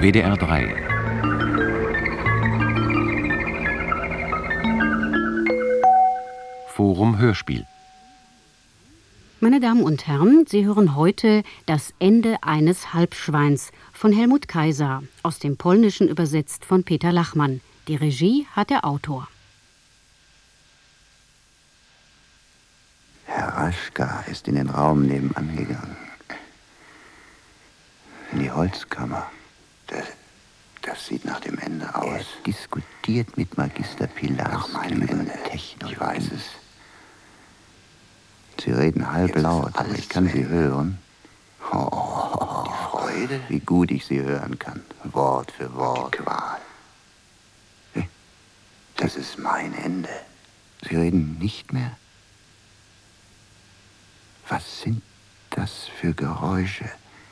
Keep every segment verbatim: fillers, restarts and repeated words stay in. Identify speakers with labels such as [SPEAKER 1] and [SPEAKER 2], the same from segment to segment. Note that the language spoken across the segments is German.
[SPEAKER 1] W D R drei. Forum Hörspiel.
[SPEAKER 2] Meine Damen und Herren, Sie hören heute Das Ende eines Halbschweins von Helmut Kaiser, aus dem Polnischen übersetzt von Peter Lachmann. Die Regie hat der Autor.
[SPEAKER 3] Herr Raschka ist in den Raum nebenan gegangen. In die Holzkammer. Das, das sieht nach dem Ende aus. Er diskutiert mit Magister Pilar nach meinem Ende. Technik. Ich weiß es. Sie reden halblaut, aber ich kann Sie hören. Oh, die Freude, wie gut ich Sie hören kann. Wort für Wort. Die Qual. Das ist mein Ende. Sie reden nicht mehr? Was sind das für Geräusche?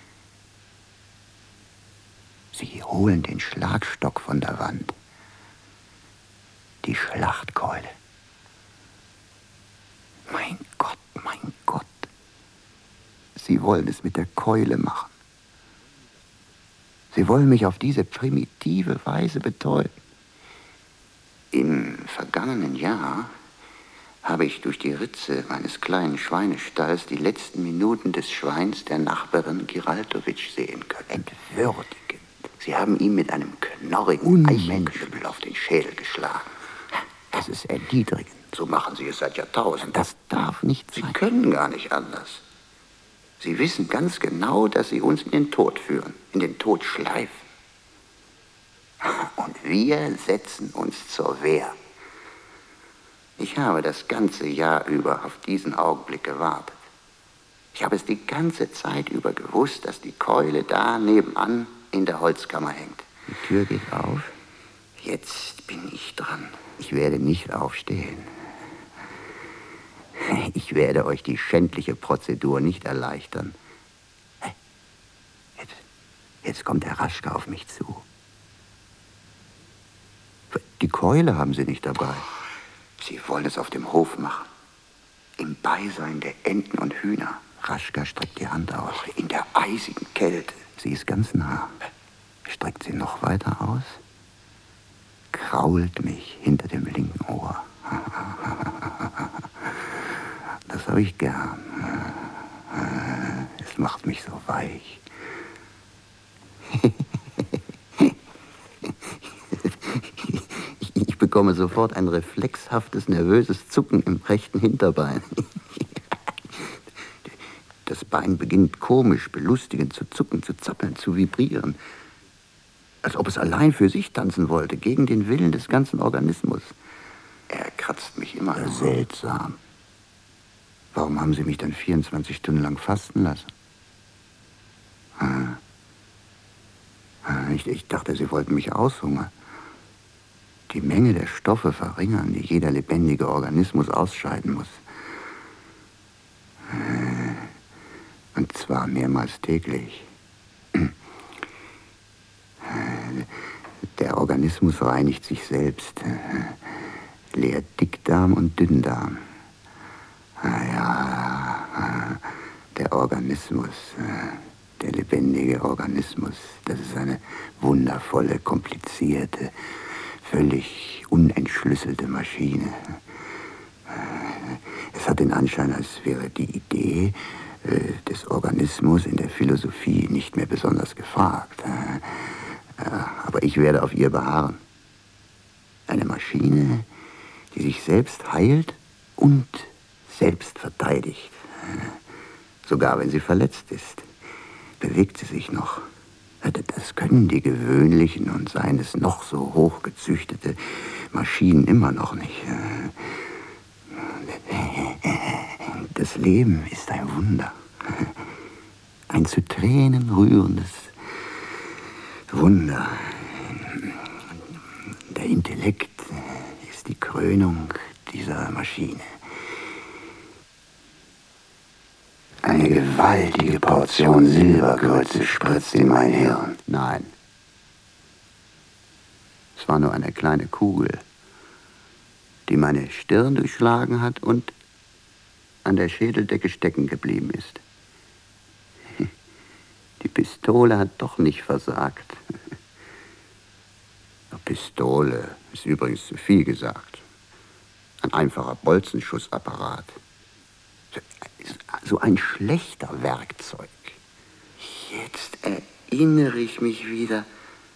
[SPEAKER 3] Sie holen den Schlagstock von der Wand. Die Schlachtkeule. Mein Gott, mein Gott. Sie wollen es mit der Keule machen. Sie wollen mich auf diese primitive Weise betäuben. Im vergangenen Jahr habe ich durch die Ritze meines kleinen Schweinestalls die letzten Minuten des Schweins der Nachbarin Giraltowitsch sehen können. Entwürdigend. Sie haben ihm mit einem knorrigen Eichenknüppel auf den Schädel geschlagen. Das ist erniedrigend. So machen Sie es seit Jahrtausenden. Das darf nicht sein. Sie können gar nicht anders. Sie wissen ganz genau, dass Sie uns in den Tod führen, in den Tod schleifen. Und wir setzen uns zur Wehr. Ich habe das ganze Jahr über auf diesen Augenblick gewartet. Ich habe es die ganze Zeit über gewusst, dass die Keule da nebenan in der Holzkammer hängt. Die Tür geht auf. Jetzt bin ich dran. Ich werde nicht aufstehen. Ich werde euch die schändliche Prozedur nicht erleichtern. Jetzt, jetzt kommt der Raschka auf mich zu. Die Keule haben Sie nicht dabei. Sie wollen es auf dem Hof machen. Im Beisein der Enten und Hühner. Raschka streckt die Hand aus. In der eisigen Kälte. Sie ist ganz nah. Streckt sie noch weiter aus. Krault mich hinter dem linken Ohr. Das habe ich gern. Es macht mich so weich. Ich bekomme sofort ein reflexhaftes, nervöses Zucken im rechten Hinterbein. Das Bein beginnt komisch, belustigend zu zucken, zu zappeln, zu vibrieren. Als ob es allein für sich tanzen wollte, gegen den Willen des ganzen Organismus. Er kratzt mich immer noch. Seltsam. Warum haben Sie mich dann vierundzwanzig Stunden lang fasten lassen? Hm. Ich, ich dachte, Sie wollten mich aushungern. Die Menge der Stoffe verringern, die jeder lebendige Organismus ausscheiden muss. Und zwar mehrmals täglich. Der Organismus reinigt sich selbst. Leert Dickdarm und Dünndarm. Ja, der Organismus, der lebendige Organismus, das ist eine wundervolle, komplizierte, völlig unentschlüsselte Maschine. Es hat den Anschein, als wäre die Idee äh, des Organismus in der Philosophie nicht mehr besonders gefragt. Äh, aber ich werde auf ihr beharren. Eine Maschine, die sich selbst heilt und selbst verteidigt. Äh, sogar wenn sie verletzt ist, bewegt sie sich noch. Das können die gewöhnlichen und seien es noch so hochgezüchtete Maschinen immer noch nicht. Das Leben ist ein Wunder. Ein zu Tränen rührendes Wunder. Der Intellekt ist die Krönung dieser Maschine. Eine gewaltige Portion Silbergrütze spritzt in mein Hirn. Nein. Es war nur eine kleine Kugel, die meine Stirn durchschlagen hat und an der Schädeldecke stecken geblieben ist. Die Pistole hat doch nicht versagt. Pistole ist übrigens zu viel gesagt. Ein einfacher Bolzenschussapparat. So ein schlechter Werkzeug. Jetzt erinnere ich mich wieder.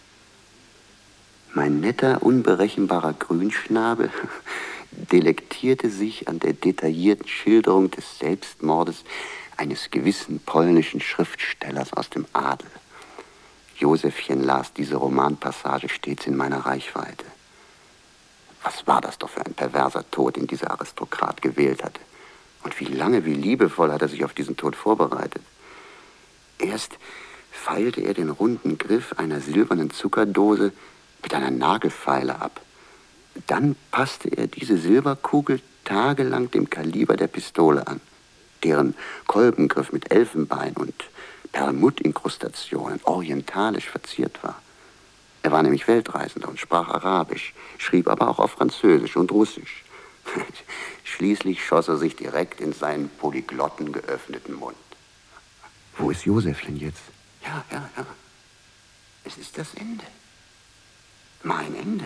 [SPEAKER 3] Mein netter, unberechenbarer Grünschnabel delektierte sich an der detaillierten Schilderung des Selbstmordes eines gewissen polnischen Schriftstellers aus dem Adel. Josephchen las diese Romanpassage stets in meiner Reichweite. Was war das doch für ein perverser Tod, den dieser Aristokrat gewählt hatte? Und wie lange, wie liebevoll hat er sich auf diesen Tod vorbereitet? Erst feilte er den runden Griff einer silbernen Zuckerdose mit einer Nagelfeile ab. Dann passte er diese Silberkugel tagelang dem Kaliber der Pistole an, deren Kolbengriff mit Elfenbein und Perlmuttinkrustationen orientalisch verziert war. Er war nämlich Weltreisender und sprach Arabisch, schrieb aber auch auf Französisch und Russisch. Schließlich schoss er sich direkt in seinen polyglotten geöffneten Mund. Wo ist Josephchen jetzt? Ja, ja, ja. Es ist das Ende. Mein Ende.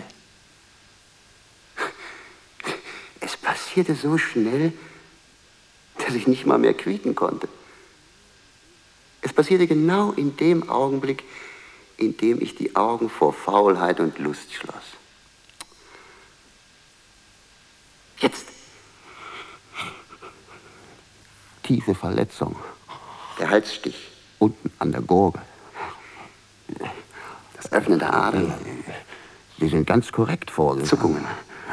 [SPEAKER 3] Es passierte so schnell, dass ich nicht mal mehr quieken konnte. Es passierte genau in dem Augenblick, in dem ich die Augen vor Faulheit und Lust schloss. Jetzt. Tiefe Verletzung. Der Halsstich unten an der Gurgel. Das Öffnen der Adern. Sie sind ganz korrekt vorgegangen. Zuckungen.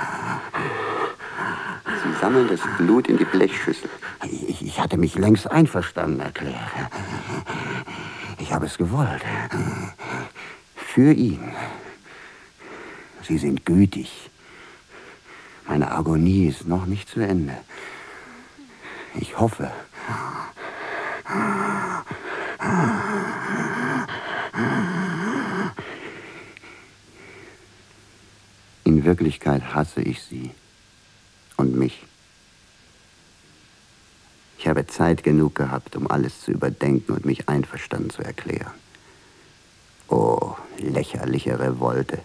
[SPEAKER 3] Sie sammeln das Blut in die Blechschüssel. Ich, ich hatte mich längst einverstanden erklärt. Ich habe es gewollt. Für ihn. Sie sind gütig. Meine Agonie ist noch nicht zu Ende. Ich hoffe. In Wirklichkeit hasse ich sie und mich. Ich habe Zeit genug gehabt, um alles zu überdenken und mich einverstanden zu erklären. Oh, lächerliche Revolte.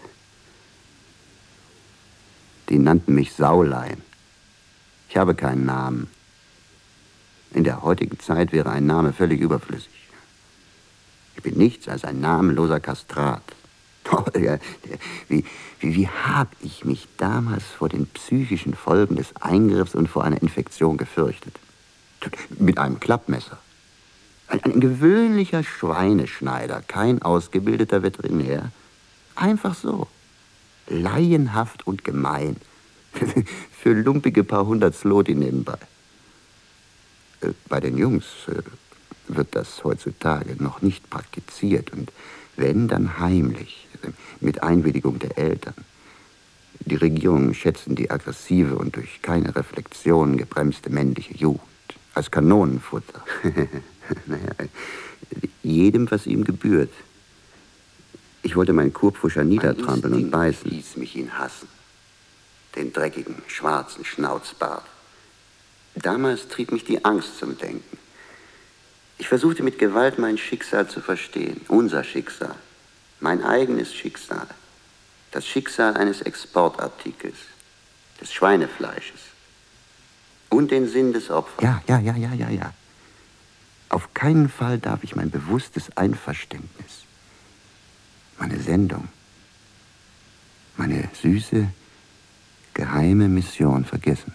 [SPEAKER 3] Die nannten mich Saulein. Ich habe keinen Namen. In der heutigen Zeit wäre ein Name völlig überflüssig. Ich bin nichts als ein namenloser Kastrat. Oh, der, der, wie wie, wie habe ich mich damals vor den psychischen Folgen des Eingriffs und vor einer Infektion gefürchtet? Mit einem Klappmesser. Ein, ein gewöhnlicher Schweineschneider, kein ausgebildeter Veterinär. Einfach so. Laienhaft und gemein. Für lumpige paar hundert Zloty nebenbei. Bei den Jungs wird das heutzutage noch nicht praktiziert und wenn, dann heimlich, mit Einwilligung der Eltern. Die Regierungen schätzen die aggressive und durch keine Reflexion gebremste männliche Jugend als Kanonenfutter. Naja, jedem, was ihm gebührt. Ich wollte meinen Kurpfuscher niedertrampeln und beißen. Ließ mich ihn hassen. Den dreckigen, schwarzen Schnauzbart. Damals trieb mich die Angst zum Denken. Ich versuchte mit Gewalt mein Schicksal zu verstehen. Unser Schicksal. Mein eigenes Schicksal. Das Schicksal eines Exportartikels. Des Schweinefleisches. Und den Sinn des Opfers. Ja, ja, ja, ja, ja, ja. Auf keinen Fall darf ich mein bewusstes Einverständnis, meine Sendung, meine süße, geheime Mission vergessen.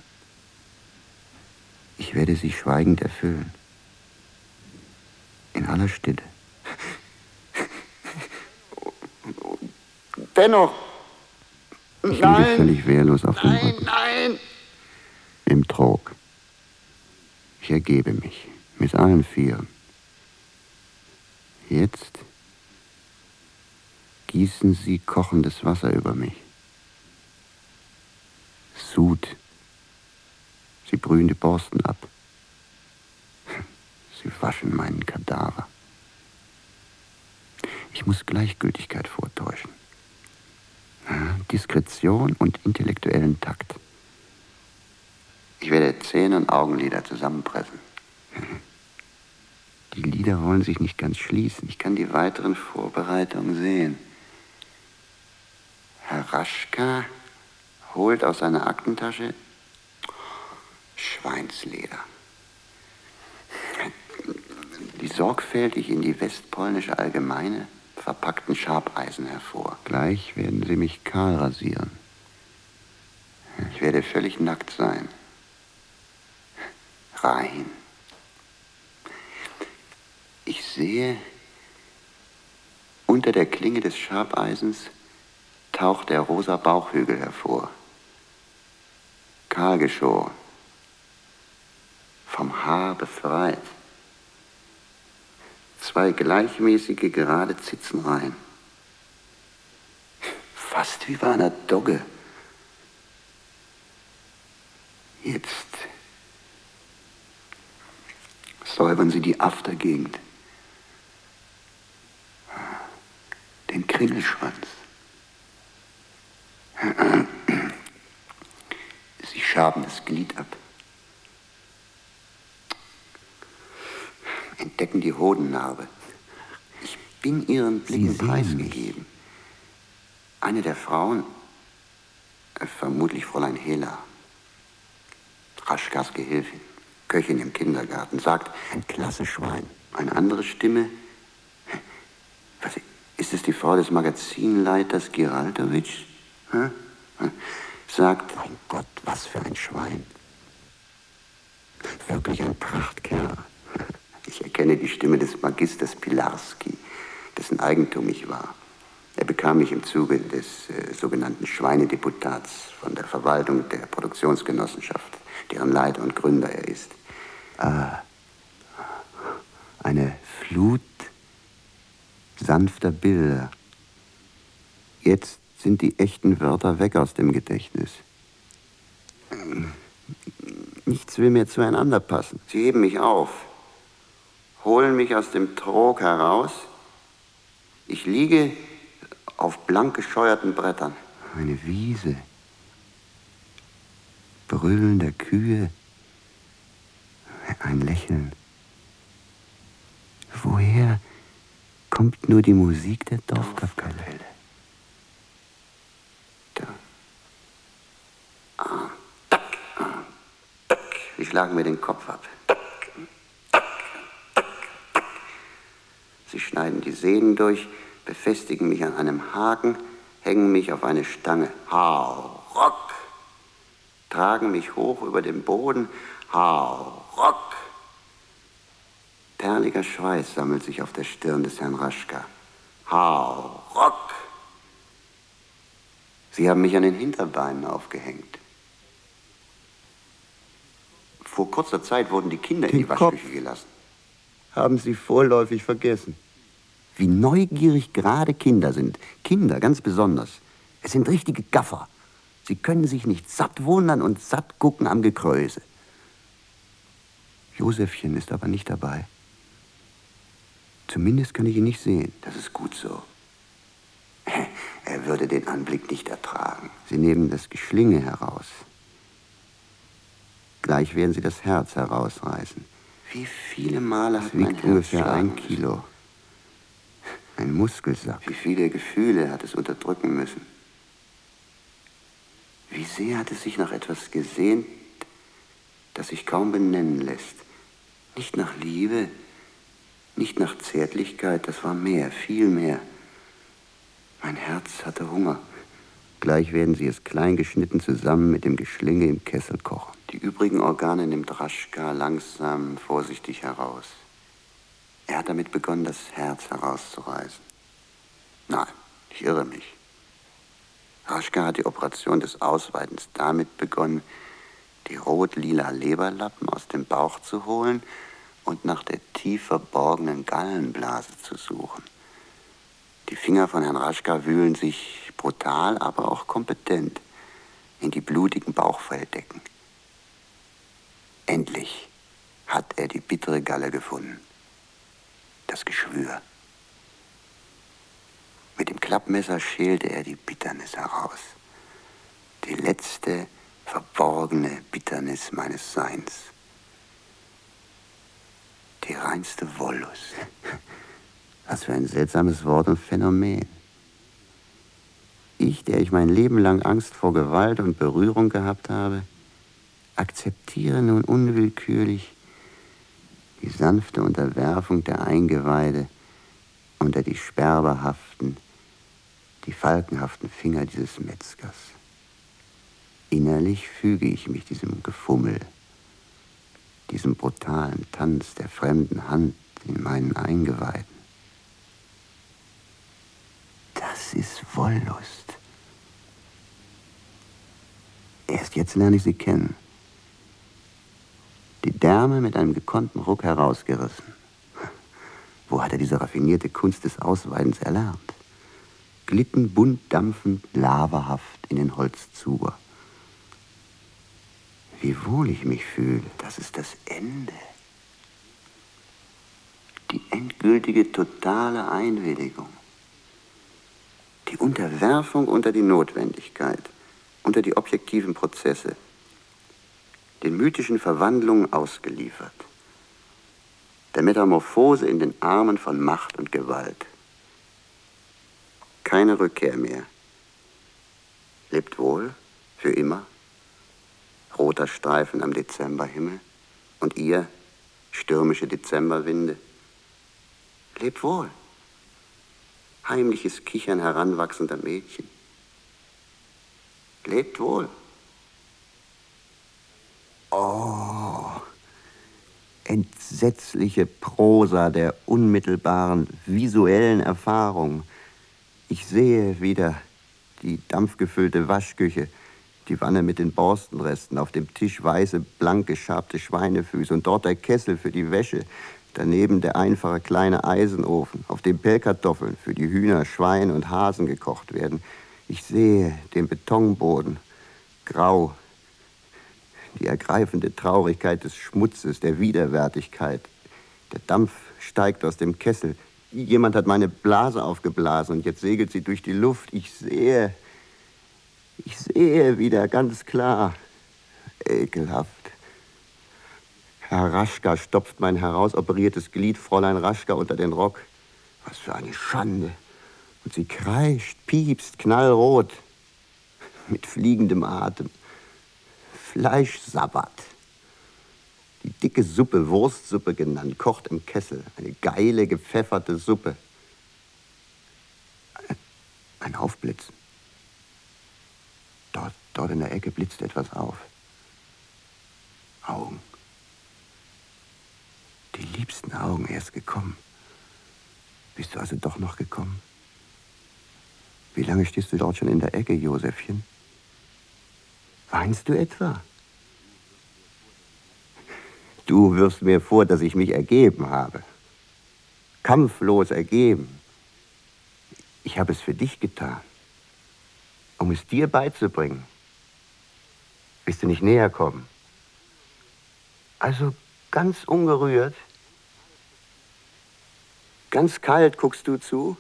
[SPEAKER 3] Ich werde sie schweigend erfüllen. In aller Stille. Dennoch. Ich liege völlig wehrlos auf dem Rücken. Nein, nein. Im Trog. Ich ergebe mich. Mit allen Vieren. Jetzt gießen Sie kochendes Wasser über mich. Sud. Sie brühen die Borsten ab. Sie waschen meinen Kadaver. Ich muss Gleichgültigkeit vortäuschen. Ja, Diskretion und intellektuellen Takt. Ich werde Zähne und Augenlider zusammenpressen. Die Lider wollen sich nicht ganz schließen. Ich kann die weiteren Vorbereitungen sehen. Raschka holt aus seiner Aktentasche Schweinsleder. Die sorgfältig in die Westpolnische Allgemeine verpackten Schabeisen hervor. Gleich werden sie mich kahl rasieren. Ich werde völlig nackt sein. Rein. Ich sehe, unter der Klinge des Schabeisens taucht der rosa Bauchhügel hervor. Kahlgeschoren. Vom Haar befreit. Zwei gleichmäßige, gerade Zitzenreihen. Fast wie bei einer Dogge. Jetzt säubern sie die Aftergegend. Den Kringelschwanz. Sie schaben das Glied ab. Entdecken die Hodennarbe. Ich bin ihren Blicken preisgegeben. Eine der Frauen, äh, vermutlich Fräulein Hela, Raschkas Gehilfin, Köchin im Kindergarten, sagt, ein klasse Schwein. Eine andere Stimme, was, ist es die Frau des Magazinleiters Giraldowitsch? Hm? Hm? Sagt, mein Gott, was für ein Schwein. Wirklich ein Prachtkerl. Ich erkenne die Stimme des Magisters Pilarski, dessen Eigentum ich war. Er bekam mich im Zuge des äh, sogenannten Schweinedeputats von der Verwaltung der Produktionsgenossenschaft, deren Leiter und Gründer er ist. Ah, eine Flut sanfter Bilder. Jetzt sind die echten Wörter weg aus dem Gedächtnis. Nichts will mehr zueinander passen. Sie heben mich auf, holen mich aus dem Trog heraus. Ich liege auf blank gescheuerten Brettern. Eine Wiese. Brüllen der Kühe. Ein Lächeln. Woher kommt nur die Musik der Dorfkapelle? Da. Ah, tack, ah, tack. Sie schlagen mir den Kopf ab. Tack, tack, tack, tack. Sie schneiden die Sehnen durch, befestigen mich an einem Haken, hängen mich auf eine Stange. Hau, rock! Tragen mich hoch über den Boden. Hau, rock! Perliger Schweiß sammelt sich auf der Stirn des Herrn Raschka. Hau, rock! Sie haben mich an den Hinterbeinen aufgehängt. Vor kurzer Zeit wurden die Kinder in die Waschküche gelassen. Haben Sie vorläufig vergessen. Wie neugierig gerade Kinder sind. Kinder ganz besonders. Es sind richtige Gaffer. Sie können sich nicht satt wundern und satt gucken am Gekräuse. Josephchen ist aber nicht dabei. Zumindest kann ich ihn nicht sehen. Das ist gut so. Er würde den Anblick nicht ertragen. Sie nehmen das Geschlinge heraus. Gleich werden Sie das Herz herausreißen. Wie viele Male hat mein Herz ungefähr ein Kilo. Ein Muskelsack. Wie viele Gefühle hat es unterdrücken müssen. Wie sehr hat es sich nach etwas gesehnt, das sich kaum benennen lässt. Nicht nach Liebe, nicht nach Zärtlichkeit, das war mehr, viel mehr. Mein Herz hatte Hunger. Gleich werden sie es klein geschnitten zusammen mit dem Geschlinge im Kessel kochen. Die übrigen Organe nimmt Raschka langsam, vorsichtig heraus. Er hat damit begonnen, das Herz herauszureißen. Nein, ich irre mich. Raschka hat die Operation des Ausweitens damit begonnen, die rot-lila Leberlappen aus dem Bauch zu holen und nach der tief verborgenen Gallenblase zu suchen. Die Finger von Herrn Raschka wühlen sich brutal, aber auch kompetent in die blutigen Bauchfelldecken. Endlich hat er die bittere Galle gefunden. Das Geschwür. Mit dem Klappmesser schälte er die Bitternis heraus. Die letzte verborgene Bitternis meines Seins. Die reinste Wollust. Was für ein seltsames Wort und Phänomen. Ich, der ich mein Leben lang Angst vor Gewalt und Berührung gehabt habe, akzeptiere nun unwillkürlich die sanfte Unterwerfung der Eingeweide unter die sperberhaften, die falkenhaften Finger dieses Metzgers. Innerlich füge ich mich diesem Gefummel, diesem brutalen Tanz der fremden Hand in meinen Eingeweiden. Das ist Wollust. Erst jetzt lerne ich sie kennen. Die Därme mit einem gekonnten Ruck herausgerissen. Wo hat er diese raffinierte Kunst des Ausweidens erlernt? Glitten bunt dampfend, lavahaft in den Holzzuber. Wie wohl ich mich fühle, das ist das Ende. Die endgültige, totale Einwilligung. Die Unterwerfung unter die Notwendigkeit, unter die objektiven Prozesse, den mythischen Verwandlungen ausgeliefert, der Metamorphose in den Armen von Macht und Gewalt. Keine Rückkehr mehr. Lebt wohl, für immer. Roter Streifen am Dezemberhimmel und ihr, stürmische Dezemberwinde. Lebt wohl. Heimliches Kichern heranwachsender Mädchen. Lebt wohl. Oh, entsetzliche Prosa der unmittelbaren visuellen Erfahrung. Ich sehe wieder die dampfgefüllte Waschküche, die Wanne mit den Borstenresten, auf dem Tisch weiße, blank geschabte Schweinefüße und dort der Kessel für die Wäsche, daneben der einfache kleine Eisenofen, auf dem Pellkartoffeln für die Hühner, Schweine und Hasen gekocht werden. Ich sehe den Betonboden, grau, die ergreifende Traurigkeit des Schmutzes, der Widerwärtigkeit. Der Dampf steigt aus dem Kessel. Jemand hat meine Blase aufgeblasen und jetzt segelt sie durch die Luft. Ich sehe, ich sehe wieder ganz klar. Ekelhaft. Herr Raschka stopft mein herausoperiertes Glied Fräulein Raschka unter den Rock. Was für eine Schande. Und sie kreischt, piepst, knallrot, mit fliegendem Atem. Fleischsabbat. Die dicke Suppe, Wurstsuppe genannt, kocht im Kessel. Eine geile, gepfefferte Suppe. Ein Aufblitzen. Dort, dort in der Ecke blitzt etwas auf. Augen. Die liebsten Augen, erst gekommen. Bist du also doch noch gekommen? Wie lange stehst du dort schon in der Ecke, Josephchen? Weinst du etwa? Du wirfst mir vor, dass ich mich ergeben habe. Kampflos ergeben. Ich habe es für dich getan, um es dir beizubringen. Willst du nicht näher kommen? Also ganz ungerührt, ganz kalt guckst du zu?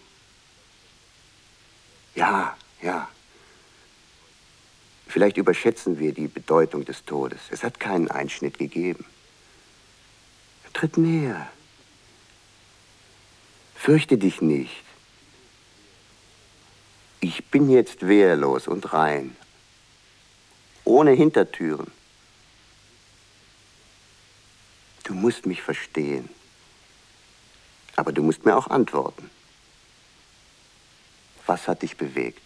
[SPEAKER 3] Ja, ja. Vielleicht überschätzen wir die Bedeutung des Todes. Es hat keinen Einschnitt gegeben. Tritt näher. Fürchte dich nicht. Ich bin jetzt wehrlos und rein. Ohne Hintertüren. Du musst mich verstehen. Aber du musst mir auch antworten. Was hat dich bewegt?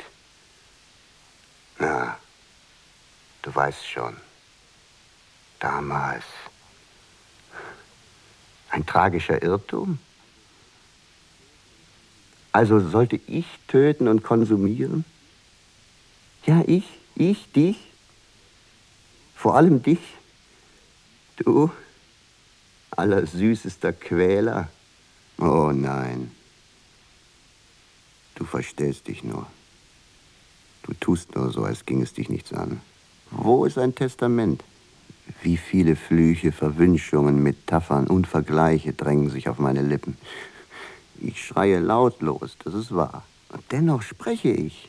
[SPEAKER 3] Na, du weißt schon. Damals. Ein tragischer Irrtum? Also sollte ich töten und konsumieren? Ja, ich, ich, dich. Vor allem dich. Du, allersüßester Quäler. Oh nein. Du verstellst dich nur. Du tust nur so, als ging es dich nichts an. Wo ist ein Testament? Wie viele Flüche, Verwünschungen, Metaphern und Vergleiche drängen sich auf meine Lippen. Ich schreie lautlos, das ist wahr. Und dennoch spreche ich.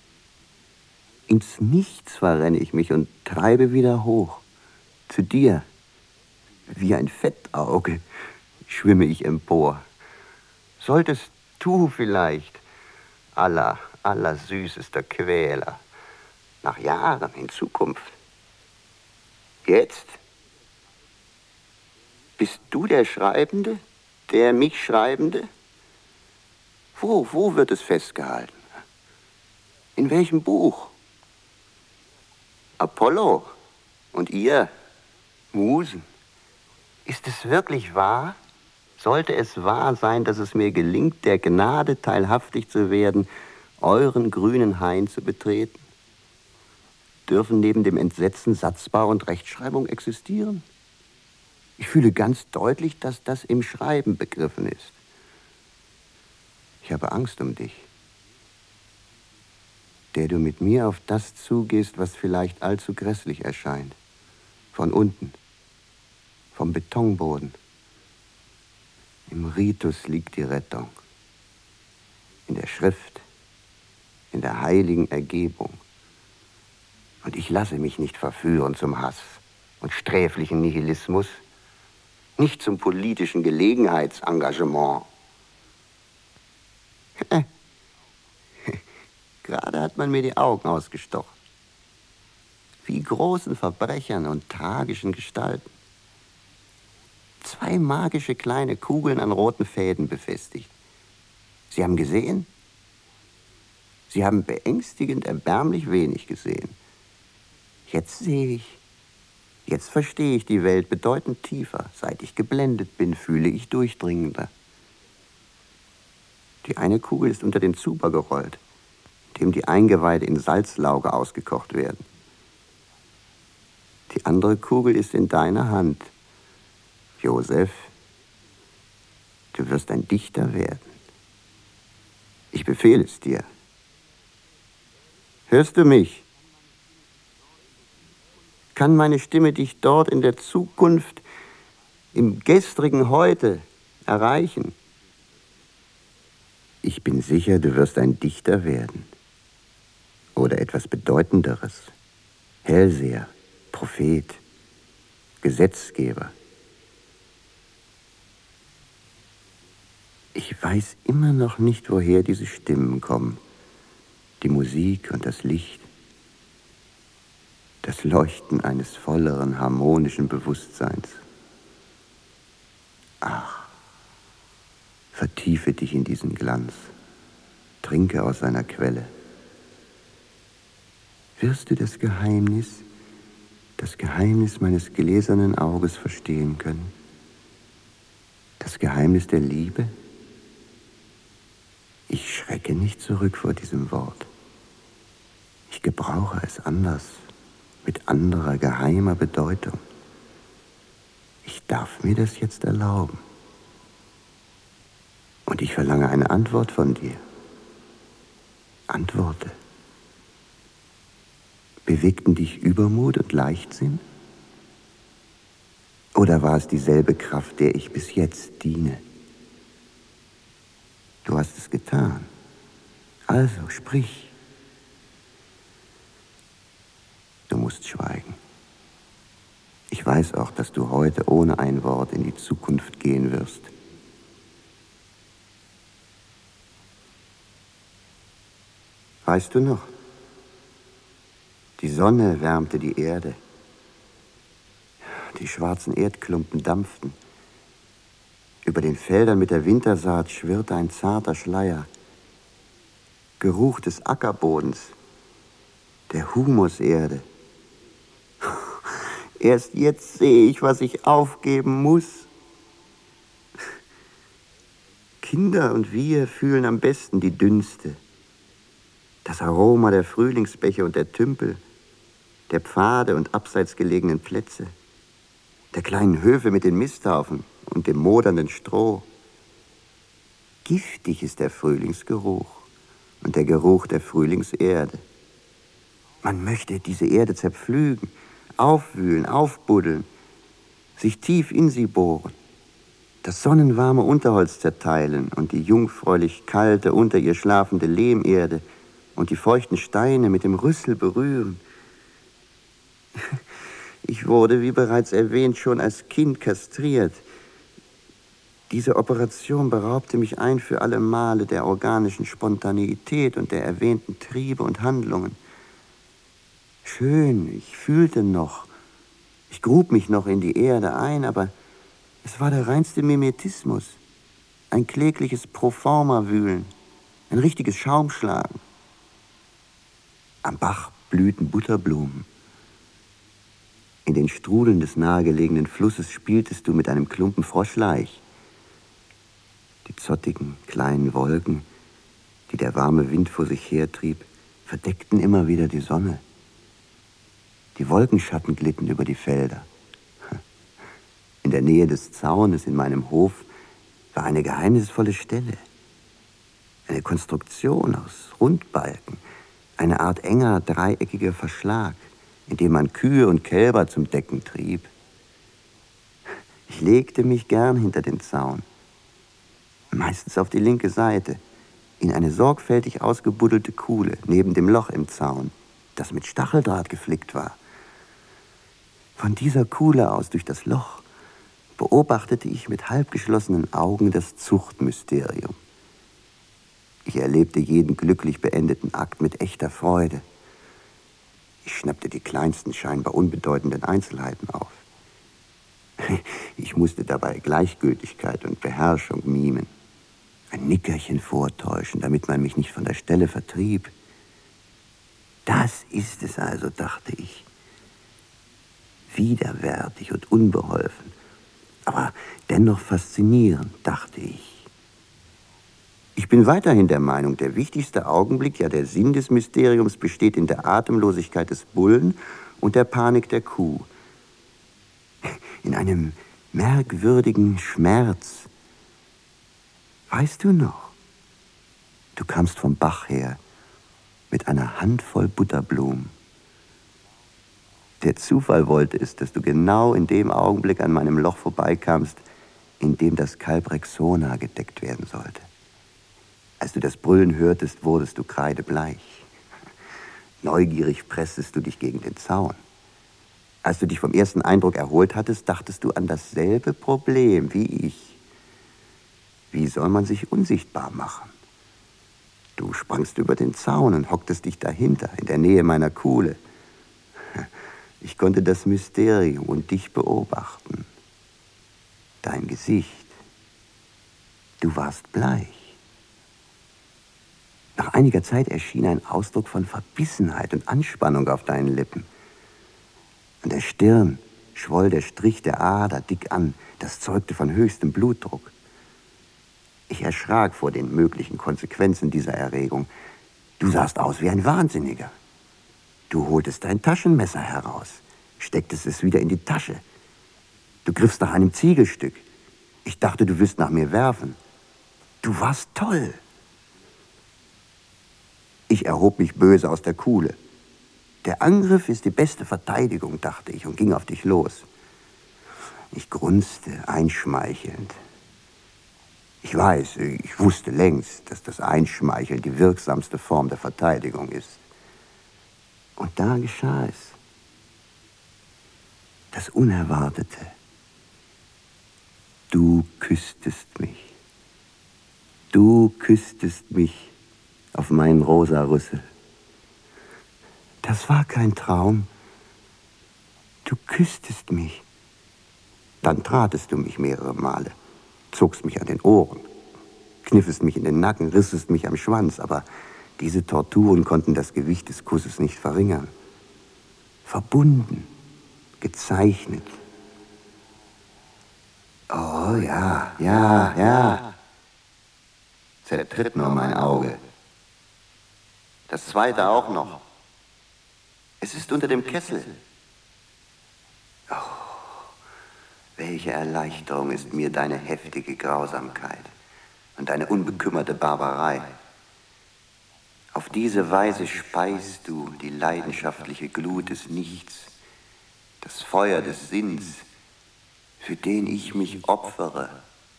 [SPEAKER 3] Ins Nichts verrenne ich mich und treibe wieder hoch. Zu dir. Wie ein Fettauge schwimme ich empor. Solltest du vielleicht, Allah, allersüßester Quäler. Nach Jahren in Zukunft. Jetzt? Bist du der Schreibende? Der mich Schreibende? Wo, wo wird es festgehalten? In welchem Buch? Apollo und ihr, Musen. Ist es wirklich wahr? Sollte es wahr sein, dass es mir gelingt, der Gnade teilhaftig zu werden, euren grünen Hain zu betreten? Dürfen neben dem Entsetzen Satzbau und Rechtschreibung existieren? Ich fühle ganz deutlich, dass das im Schreiben begriffen ist. Ich habe Angst um dich, der du mit mir auf das zugehst, was vielleicht allzu grässlich erscheint. Von unten, vom Betonboden. Im Ritus liegt die Rettung. In der Schrift, in der heiligen Ergebung. Und ich lasse mich nicht verführen zum Hass und sträflichen Nihilismus, nicht zum politischen Gelegenheitsengagement. Gerade hat man mir die Augen ausgestochen. Wie großen Verbrechern und tragischen Gestalten. Zwei magische kleine Kugeln an roten Fäden befestigt. Sie haben gesehen? Sie haben beängstigend erbärmlich wenig gesehen. Jetzt sehe ich. Jetzt verstehe ich die Welt bedeutend tiefer. Seit ich geblendet bin, fühle ich durchdringender. Die eine Kugel ist unter den Zuber gerollt, in dem die Eingeweide in Salzlauge ausgekocht werden. Die andere Kugel ist in deiner Hand. Josef, du wirst ein Dichter werden. Ich befehle es dir. Hörst du mich? Kann meine Stimme dich dort in der Zukunft, im gestrigen Heute erreichen? Ich bin sicher, du wirst ein Dichter werden. Oder etwas Bedeutenderes. Hellseher, Prophet, Gesetzgeber. Ich weiß immer noch nicht, woher diese Stimmen kommen. Die Musik und das Licht. Das Leuchten eines volleren, harmonischen Bewusstseins. Ach, vertiefe dich in diesen Glanz. Trinke aus seiner Quelle. Wirst du das Geheimnis, das Geheimnis meines gläsernen Auges verstehen können? Das Geheimnis der Liebe? Ich schrecke nicht zurück vor diesem Wort. Ich gebrauche es anders, mit anderer geheimer Bedeutung. Ich darf mir das jetzt erlauben. Und ich verlange eine Antwort von dir. Antworte. Bewegten dich Übermut und Leichtsinn? Oder war es dieselbe Kraft, der ich bis jetzt diene? Du hast es getan. Also sprich. Du musst schweigen. Ich weiß auch, dass du heute ohne ein Wort in die Zukunft gehen wirst. Weißt du noch? Die Sonne wärmte die Erde. Die schwarzen Erdklumpen dampften. Über den Feldern mit der Wintersaat schwirrte ein zarter Schleier. Geruch des Ackerbodens, der Humuserde. Erst jetzt sehe ich, was ich aufgeben muss. Kinder und wir fühlen am besten die Dünste. Das Aroma der Frühlingsbäche und der Tümpel, der Pfade und abseits gelegenen Plätze, der kleinen Höfe mit den Misthaufen und dem modernden Stroh. Giftig ist der Frühlingsgeruch und der Geruch der Frühlingserde. Man möchte diese Erde zerpflügen, aufwühlen, aufbuddeln, sich tief in sie bohren, das sonnenwarme Unterholz zerteilen und die jungfräulich kalte, unter ihr schlafende Lehmerde und die feuchten Steine mit dem Rüssel berühren. Ich wurde, wie bereits erwähnt, schon als Kind kastriert. Diese Operation beraubte mich ein für alle Male der organischen Spontaneität und der erwähnten Triebe und Handlungen. Schön, ich fühlte noch, ich grub mich noch in die Erde ein, aber es war der reinste Mimetismus, ein klägliches Proforma-Wühlen, ein richtiges Schaumschlagen. Am Bach blühten Butterblumen. In den Strudeln des nahegelegenen Flusses spieltest du mit einem Klumpen Froschlaich. Die zottigen, kleinen Wolken, die der warme Wind vor sich hertrieb, verdeckten immer wieder die Sonne. Die Wolkenschatten glitten über die Felder. In der Nähe des Zaunes in meinem Hof war eine geheimnisvolle Stelle. Eine Konstruktion aus Rundbalken, eine Art enger, dreieckiger Verschlag, in dem man Kühe und Kälber zum Decken trieb. Ich legte mich gern hinter den Zaun, meistens auf die linke Seite, in eine sorgfältig ausgebuddelte Kuhle neben dem Loch im Zaun, das mit Stacheldraht geflickt war. Von dieser Kuhle aus durch das Loch beobachtete ich mit halbgeschlossenen Augen das Zuchtmysterium. Ich erlebte jeden glücklich beendeten Akt mit echter Freude. Ich schnappte die kleinsten, scheinbar unbedeutenden Einzelheiten auf. Ich musste dabei Gleichgültigkeit und Beherrschung mimen, ein Nickerchen vortäuschen, damit man mich nicht von der Stelle vertrieb. Das ist es also, dachte ich. Widerwärtig und unbeholfen, aber dennoch faszinierend, dachte ich. Ich bin weiterhin der Meinung, der wichtigste Augenblick, ja der Sinn des Mysteriums besteht in der Atemlosigkeit des Bullen und der Panik der Kuh. In einem merkwürdigen Schmerz. Weißt du noch? Du kamst vom Bach her mit einer Handvoll Butterblumen. Der Zufall wollte es, dass du genau in dem Augenblick an meinem Loch vorbeikamst, in dem das Kalb Rexona gedeckt werden sollte. Als du das Brüllen hörtest, wurdest du kreidebleich. Neugierig presstest du dich gegen den Zaun. Als du dich vom ersten Eindruck erholt hattest, dachtest du an dasselbe Problem wie ich. Wie soll man sich unsichtbar machen? Du sprangst über den Zaun und hocktest dich dahinter, in der Nähe meiner Kuhle. Ich konnte das Mysterium und dich beobachten. Dein Gesicht. Du warst bleich. Nach einiger Zeit erschien ein Ausdruck von Verbissenheit und Anspannung auf deinen Lippen. An der Stirn schwoll der Strich der Ader dick an. Das zeugte von höchstem Blutdruck. Ich erschrak vor den möglichen Konsequenzen dieser Erregung. Du sahst aus wie ein Wahnsinniger. Du holtest dein Taschenmesser heraus, stecktest es wieder in die Tasche. Du griffst nach einem Ziegelstück. Ich dachte, du willst nach mir werfen. Du warst toll. Ich erhob mich böse aus der Kuhle. Der Angriff ist die beste Verteidigung, dachte ich, und ging auf dich los. Ich grunzte, einschmeichelnd. Ich weiß, ich wusste längst, dass das Einschmeicheln die wirksamste Form der Verteidigung ist. Und da geschah es. Das Unerwartete. Du küsstest mich. Du küsstest mich auf meinen rosa Rüssel. Das war kein Traum. Du küsstest mich. Dann tratest du mich mehrere Male, zogst mich an den Ohren, kniffest mich in den Nacken, rissest mich am Schwanz, aber diese Torturen konnten das Gewicht des Kusses nicht verringern. Verbunden, gezeichnet. Oh ja, ja, ja. Zertritt nur mein Auge. Das zweite auch noch. Es ist unter dem Kessel. Oh, welche Erleichterung ist mir deine heftige Grausamkeit und deine unbekümmerte Barbarei. Auf diese Weise speist du die leidenschaftliche Glut des Nichts, das Feuer des Sinns, für den ich mich opfere.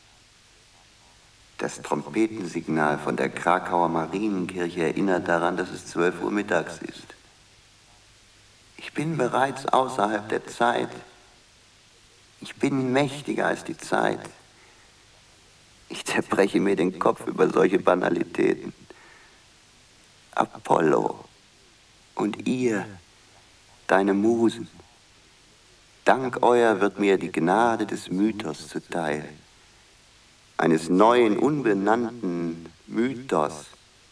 [SPEAKER 3] Das Trompetensignal von der Krakauer Marienkirche erinnert daran, dass es zwölf Uhr mittags ist. Ich bin bereits außerhalb der Zeit. Ich bin mächtiger als die Zeit. Ich zerbreche mir den Kopf über solche Banalitäten. Apollo und ihr, deine Musen. Dank euer wird mir die Gnade des Mythos zuteil. Eines neuen, unbenannten Mythos.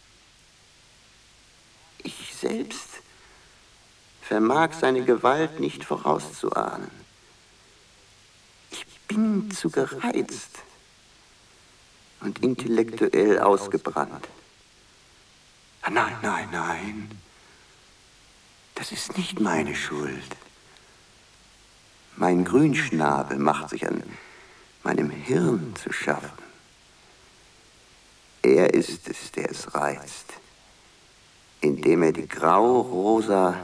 [SPEAKER 3] Ich selbst vermag seine Gewalt nicht vorauszuahnen. Ich bin zu gereizt und intellektuell ausgebrannt. Nein, nein, nein. Das ist nicht meine Schuld. Mein Grünschnabel macht sich an meinem Hirn zu schaffen. Er ist es, der es reizt, indem er die grau-rosa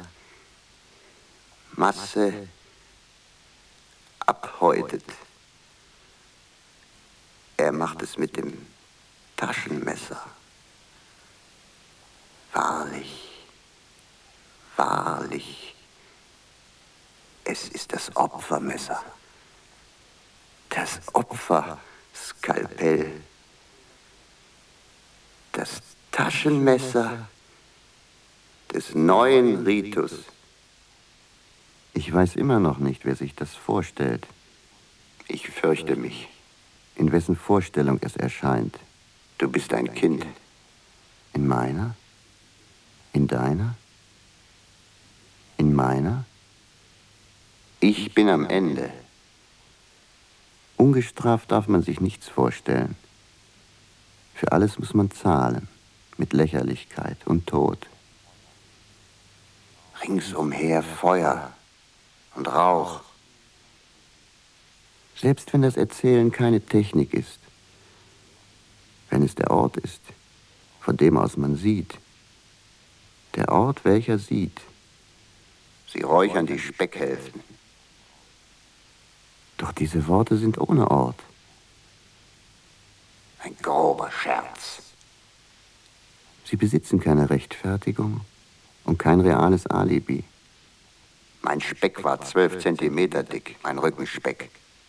[SPEAKER 3] Masse abhäutet. Er macht es mit dem Taschenmesser. Wahrlich, wahrlich, es ist das Opfermesser, das Opferskalpell, das Taschenmesser des neuen Ritus. Ich weiß immer noch nicht, wer sich das vorstellt. Ich fürchte mich. In wessen Vorstellung es erscheint. Du bist ein Kind. In meiner? In deiner? In meiner? Ich bin am Ende. Ungestraft darf man sich nichts vorstellen. Für alles muss man zahlen, mit Lächerlichkeit und Tod. Ringsumher Feuer und Rauch. Selbst wenn das Erzählen keine Technik ist, wenn es der Ort ist, von dem aus man sieht, der Ort, welcher sieht. Sie räuchern die Speckhälften. Doch diese Worte sind ohne Ort. Ein grober Scherz. Sie besitzen keine Rechtfertigung und kein reales Alibi. Mein Speck war zwölf Zentimeter dick, mein Rückenspeck.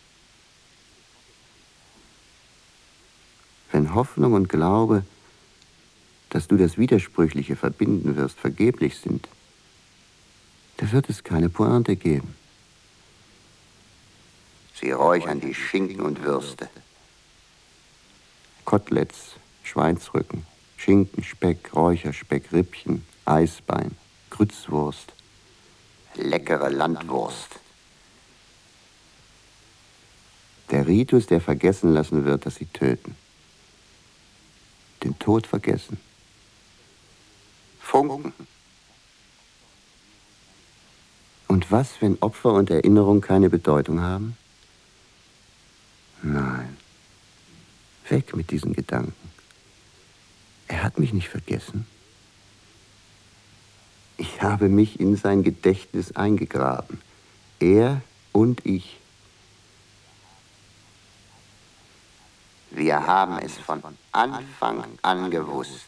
[SPEAKER 3] Wenn Hoffnung und Glaube, dass du das Widersprüchliche verbinden wirst, vergeblich sind, da wird es keine Pointe geben. Sie räuchern die Schinken und Würste. Koteletts, Schweinsrücken, Schinken, Speck, Räucherspeck, Rippchen, Eisbein, Grützwurst. Leckere Landwurst. Der Ritus, der vergessen lassen wird, dass sie töten. Den Tod vergessen. Funken. Und was, wenn Opfer und Erinnerung keine Bedeutung haben? Nein. Weg mit diesen Gedanken. Er hat mich nicht vergessen. Ich habe mich in sein Gedächtnis eingegraben. Er und ich. Wir haben es von Anfang an gewusst.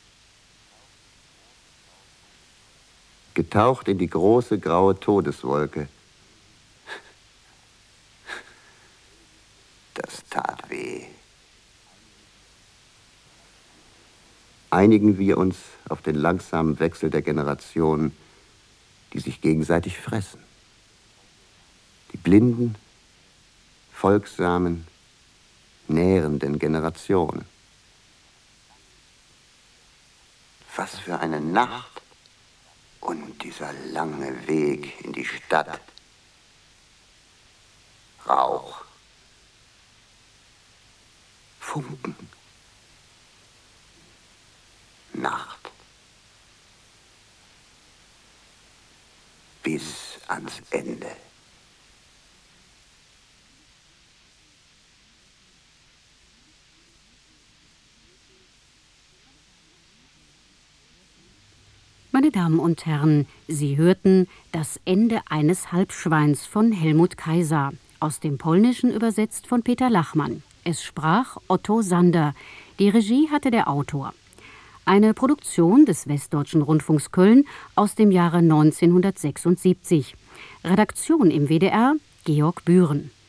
[SPEAKER 3] Getaucht in die große graue Todeswolke. Das tat weh. Einigen wir uns auf den langsamen Wechsel der Generationen, die sich gegenseitig fressen. Die blinden, folgsamen, nährenden Generationen. Was für eine Nacht und dieser lange Weg in die Stadt. Rauch. Funken. Nacht. Bis ans Ende.
[SPEAKER 2] Meine Damen und Herren, Sie hörten Das Ende eines Halbschweins von Helmut Kaiser, aus dem Polnischen übersetzt von Peter Lachmann. Es sprach Otto Sander, die Regie hatte der Autor. Eine Produktion des Westdeutschen Rundfunks Köln aus dem Jahre neunzehnhundertsechsundsiebzig. Redaktion im W D R Georg Bühren.